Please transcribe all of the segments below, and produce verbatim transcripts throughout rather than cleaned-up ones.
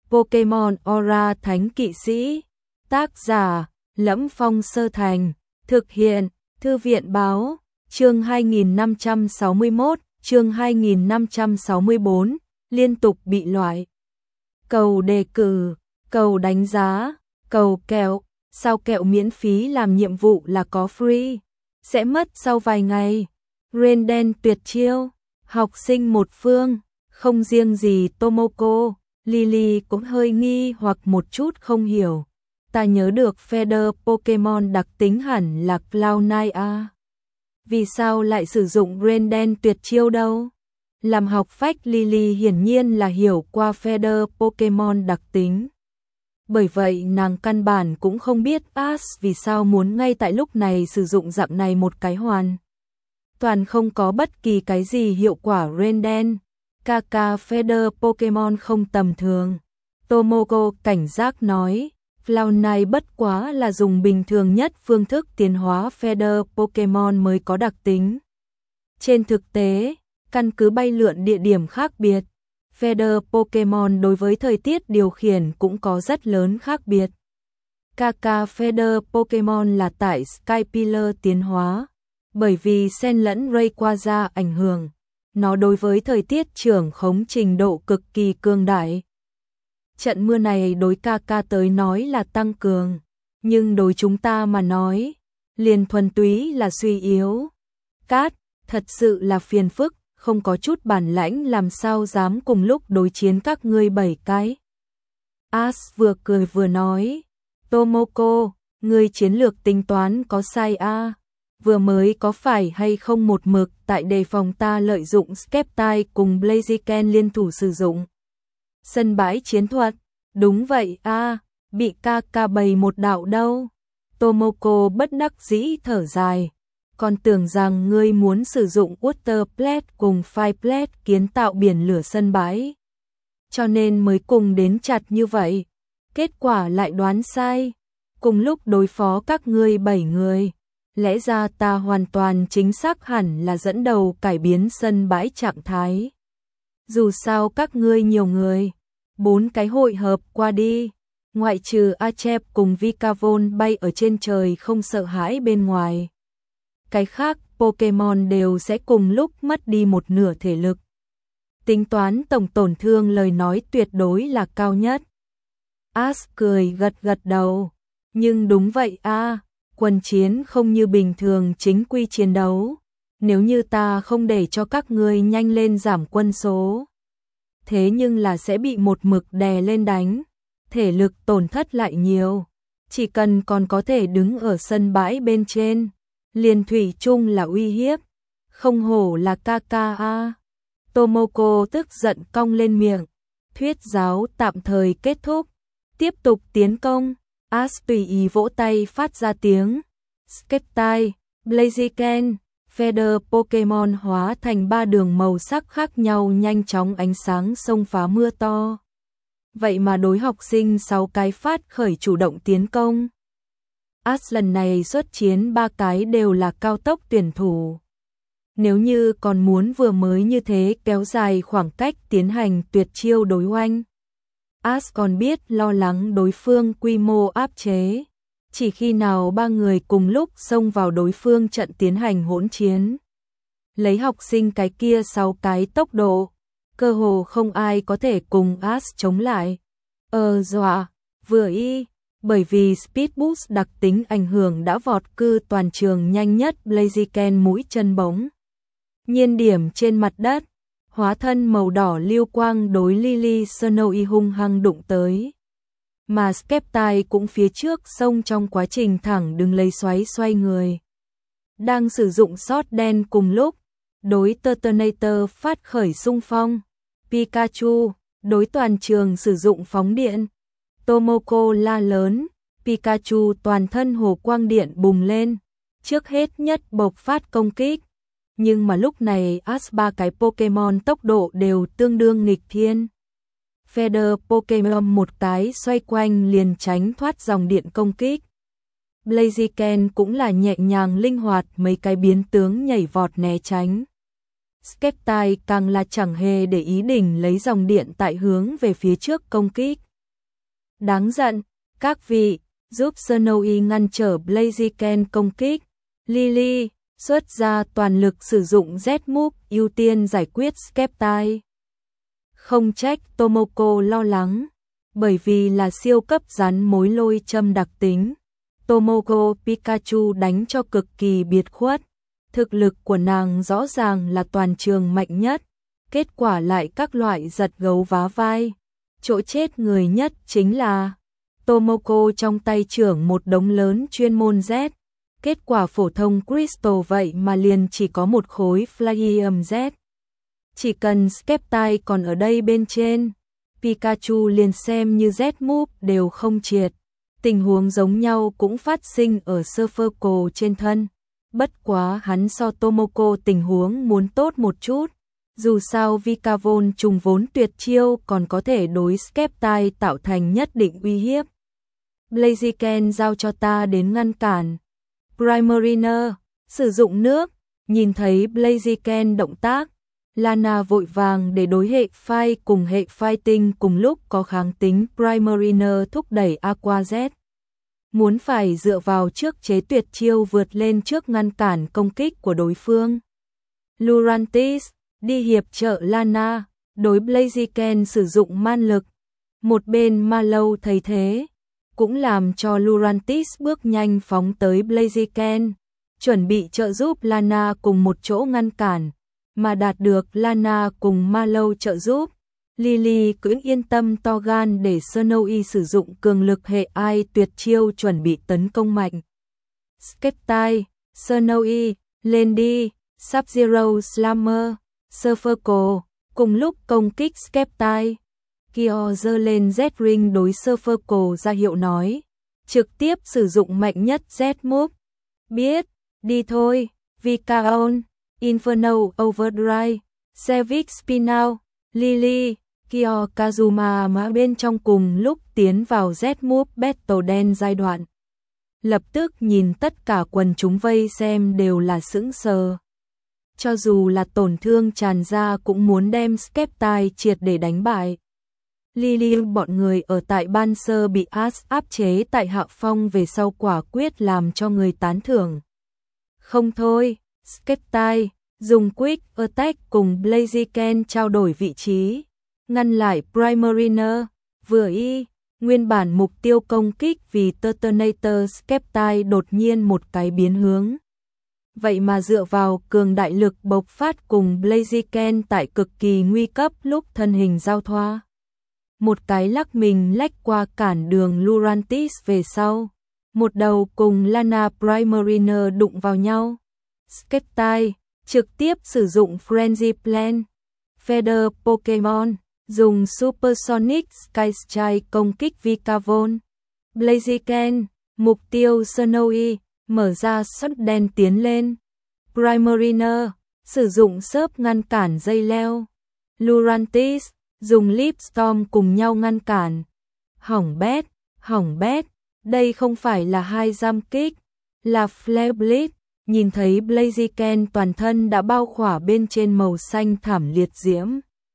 Pokemon Aura Thánh Kỵ Sĩ. Tác giả: Lẫm Phong Sơ Thành. Thực hiện: Thư viện báo. Chương hai nghìn năm trăm sáu mươi mốt, chương hai nghìn năm trăm sáu mươi bốn, liên tục bị loại. Cầu đề cử, cầu đánh giá, cầu kẹo, sao kẹo miễn phí làm nhiệm vụ là có free, sẽ mất sau vài ngày. Renden tuyệt chiêu, học sinh một phương, không riêng gì Tomoko, Lily cũng hơi nghi hoặc một chút không hiểu. Ta nhớ được Feather Pokemon đặc tính hẳn là Cloud Nine a. Vì sao lại sử dụng Renden tuyệt chiêu đâu? Làm học phách Lily hiển nhiên là hiểu qua Feather Pokemon đặc tính. Bởi vậy nàng căn bản cũng không biết Ash vì sao muốn ngay tại lúc này sử dụng dạng này một cái hoàn. Toàn không có bất kỳ cái gì hiệu quả Renden. Kaka Feather Pokemon không tầm thường. Tomoko cảnh giác nói, Cloud Nine bất quá là dùng bình thường nhất phương thức tiến hóa Feather Pokemon mới có đặc tính. Trên thực tế, căn cứ bay lượn địa điểm khác biệt, Feather Pokemon đối với thời tiết điều khiển cũng có rất lớn khác biệt. Kaka Feather Pokemon là tại Skypillar tiến hóa, bởi vì xen lẫn Rayquaza ảnh hưởng, nó đối với thời tiết trưởng khống trình độ cực kỳ cương đại. Trận mưa này đối Kaka tới nói là tăng cường, nhưng đối chúng ta mà nói, liền thuần túy là suy yếu. Cát, thật sự là phiền phức, không có chút bản lãnh làm sao dám cùng lúc đối chiến các ngươi bảy cái. Ash vừa cười vừa nói, Tomoko, ngươi chiến lược tính toán có sai a? À? Vừa mới có phải hay không một mực tại đề phòng ta lợi dụng Sceptile cùng Blaziken liên thủ sử dụng sân bãi chiến thuật? Đúng vậy a, à, bị Kaka bày một đạo đâu. Tomoko bất đắc dĩ thở dài, còn tưởng rằng ngươi muốn sử dụng Water Plate cùng Fire Plate kiến tạo biển lửa sân bãi, cho nên mới cùng đến chặt như vậy. Kết quả lại đoán sai, cùng lúc đối phó các ngươi bảy người. Lẽ ra ta hoàn toàn chính xác hẳn là dẫn đầu cải biến sân bãi trạng thái. Dù sao các ngươi nhiều người, bốn cái hội hợp qua đi, ngoại trừ Achep cùng Vikavon bay ở trên trời không sợ hãi bên ngoài. Cái khác Pokemon đều sẽ cùng lúc mất đi một nửa thể lực. Tính toán tổng tổn thương lời nói tuyệt đối là cao nhất. Ash cười gật gật đầu, nhưng đúng vậy a. À. Quân chiến không như bình thường chính quy chiến đấu, nếu như ta không để cho các ngươi nhanh lên giảm quân số, thế nhưng là sẽ bị một mực đè lên đánh, thể lực tổn thất lại nhiều, chỉ cần còn có thể đứng ở sân bãi bên trên, liền thủy chung là uy hiếp, không hổ là Kaka a. Tomoko tức giận cong lên miệng, thuyết giáo tạm thời kết thúc, tiếp tục tiến công. Ash tùy ý vỗ tay phát ra tiếng. Sceptile, Blaziken, Feather Pokemon hóa thành ba đường màu sắc khác nhau nhanh chóng ánh sáng xông phá mưa to. Vậy mà đối học sinh sáu cái phát khởi chủ động tiến công. Ash lần này xuất chiến ba cái đều là cao tốc tuyển thủ. Nếu như còn muốn vừa mới như thế kéo dài khoảng cách tiến hành tuyệt chiêu đối oanh, Ash còn biết lo lắng đối phương quy mô áp chế, chỉ khi nào ba người cùng lúc xông vào đối phương trận tiến hành hỗn chiến. Lấy học sinh cái kia sáu cái tốc độ, cơ hồ không ai có thể cùng Ash chống lại. Ờ dọa, vừa y, bởi vì Speed Boost đặc tính ảnh hưởng đã vọt cư toàn trường nhanh nhất Blaziken mũi chân bóng. Nhiên điểm trên mặt đất. Hóa thân màu đỏ lưu quang đối Lily Snowy hung hăng đụng tới. Mà Sceptile cũng phía trước xông trong quá trình thẳng đứng lấy xoáy xoay người. Đang sử dụng sót đen cùng lúc, đối Turtonator phát khởi xung phong. Pikachu, đối toàn trường sử dụng phóng điện. Tomoko la lớn, Pikachu toàn thân hồ quang điện bùng lên, trước hết nhất bộc phát công kích. Nhưng mà lúc này Ash ba cái Pokemon tốc độ đều tương đương nghịch thiên. Feather Pokemon một cái xoay quanh liền tránh thoát dòng điện công kích. Blaziken cũng là nhẹ nhàng linh hoạt mấy cái biến tướng nhảy vọt né tránh. Sceptile càng là chẳng hề để ý đỉnh lấy dòng điện tại hướng về phía trước công kích. Đáng giận, các vị, giúp Snowy ngăn trở Blaziken công kích. Lily xuất ra toàn lực sử dụng Z-Move ưu tiên giải quyết Skeptile. Không trách Tomoko lo lắng, bởi vì là siêu cấp rắn mối lôi châm đặc tính. Tomoko Pikachu đánh cho cực kỳ biệt khuất. Thực lực của nàng rõ ràng là toàn trường mạnh nhất, kết quả lại các loại giật gấu vá vai. Chỗ chết người nhất chính là Tomoko trong tay trưởng một đống lớn chuyên môn Z. Kết quả phổ thông Crystal vậy mà liền chỉ có một khối Flyrium Z. Chỉ cần Skeptile còn ở đây bên trên, Pikachu liền xem như Z-Move đều không triệt. Tình huống giống nhau cũng phát sinh ở Surferco trên thân. Bất quá hắn so Tomoko tình huống muốn tốt một chút. Dù sao Vikavon trùng vốn tuyệt chiêu còn có thể đối Skeptile tạo thành nhất định uy hiếp. Blaziken giao cho ta đến ngăn cản. Primarina sử dụng nước, nhìn thấy Blaziken động tác, Lana vội vàng để đối hệ Fire cùng hệ Fighting cùng lúc có kháng tính. Primarina thúc đẩy Aqua Z. Muốn phải dựa vào trước chế tuyệt chiêu vượt lên trước ngăn cản công kích của đối phương. Lurantis đi hiệp trợ Lana, đối Blaziken sử dụng man lực. Một bên Mallow thấy thế, cũng làm cho Lurantis bước nhanh phóng tới Blaziken, chuẩn bị trợ giúp Lana cùng một chỗ ngăn cản, mà đạt được Lana cùng Mallow trợ giúp. Lily cũng yên tâm to gan để Snowy sử dụng cường lực hệ ai tuyệt chiêu chuẩn bị tấn công mạnh. Skeptile, Snowy, lên đi, Sub-Zero Slammer, Surferco, cùng lúc công kích Skeptile. Kyo giơ lên Z-Ring đối Surferco ra hiệu nói, trực tiếp sử dụng mạnh nhất Z-Move. Biết, đi thôi, Vikaon, Inferno Overdrive, Civic Spinal, Lily, Kyo Kazuma mà bên trong cùng lúc tiến vào Z-Move Battle Dance giai đoạn. Lập tức nhìn tất cả quần chúng vây xem đều là sững sờ. Cho dù là tổn thương tràn ra cũng muốn đem Skeptile triệt để đánh bại. Lily bọn người ở tại ban sơ bị Ash áp chế tại hạ phong về sau quả quyết làm cho người tán thưởng. Không thôi, Skeptile dùng Quick Attack cùng Blaziken trao đổi vị trí, ngăn lại Primarina, vừa y, nguyên bản mục tiêu công kích vì Turtonator Skeptile đột nhiên một cái biến hướng. Vậy mà dựa vào cường đại lực bộc phát cùng Blaziken tại cực kỳ nguy cấp lúc thân hình giao thoa. Một cái lắc mình lách qua cản đường Lurantis về sau, một đầu cùng Lana Primarina đụng vào nhau. Skeptile trực tiếp sử dụng Frenzy Plan. Feather Pokemon dùng Supersonic Sky Strike công kích Vikavon. Blaziken, mục tiêu Snowy, mở ra sắt đen tiến lên. Primarina sử dụng sớp ngăn cản dây leo. Lurantis dùng Leaf Storm cùng nhau ngăn cản. Hỏng bét, hỏng bét, đây không phải là hai giam kích, là Flare Blitz. Nhìn thấy Blaziken toàn thân đã bao khỏa bên trên màu xanh thảm liệt diễm.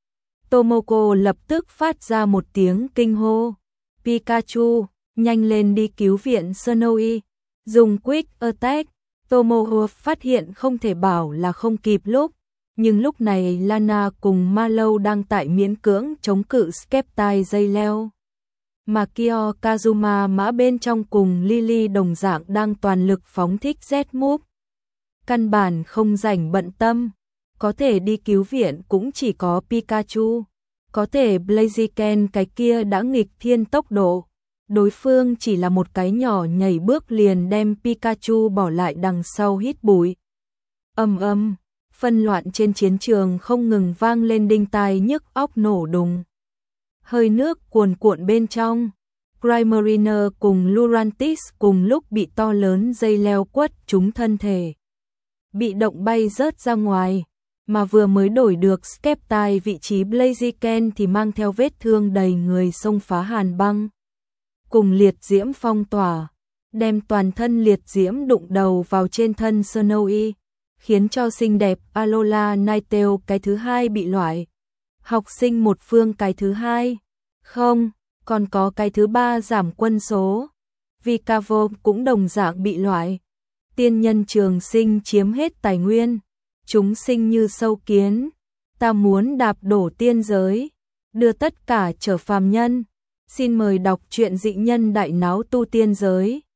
Tomoko lập tức phát ra một tiếng kinh hô. Pikachu, nhanh lên đi cứu viện Snowy. Dùng Quick Attack, Tomoko phát hiện không thể bảo là không kịp lúc. Nhưng lúc này Lana cùng Mallow đang tại miễn cưỡng chống cự Skeptile dây leo. Mà Kyo Kazuma mã bên trong cùng Lily đồng dạng đang toàn lực phóng thích Z-Move. Căn bản không rảnh bận tâm, có thể đi cứu viện cũng chỉ có Pikachu, có thể Blaziken cái kia đã nghịch thiên tốc độ, đối phương chỉ là một cái nhỏ nhảy bước liền đem Pikachu bỏ lại đằng sau hít bụi. Ầm ầm, phân loạn trên chiến trường không ngừng vang lên đinh tai nhức óc nổ đùng. Hơi nước cuồn cuộn bên trong, Primarina cùng Lurantis cùng lúc bị to lớn dây leo quất trúng thân thể. Bị động bay rớt ra ngoài, mà vừa mới đổi được Skeptile vị trí Blaziken thì mang theo vết thương đầy người xông phá hàn băng. Cùng liệt diễm phong tỏa, đem toàn thân liệt diễm đụng đầu vào trên thân Snowy, khiến cho xinh đẹp Alola Ninetale cái thứ hai bị loại. Học sinh một phương cái thứ hai. Không, Còn có cái thứ ba giảm quân số. Vicavo cũng đồng dạng bị loại. Tiên nhân trường sinh chiếm hết tài nguyên. Chúng sinh như sâu kiến. Ta muốn đạp đổ tiên giới. Đưa tất cả trở phàm nhân. Xin mời đọc truyện Dị Nhân Đại Náo Tu Tiên Giới.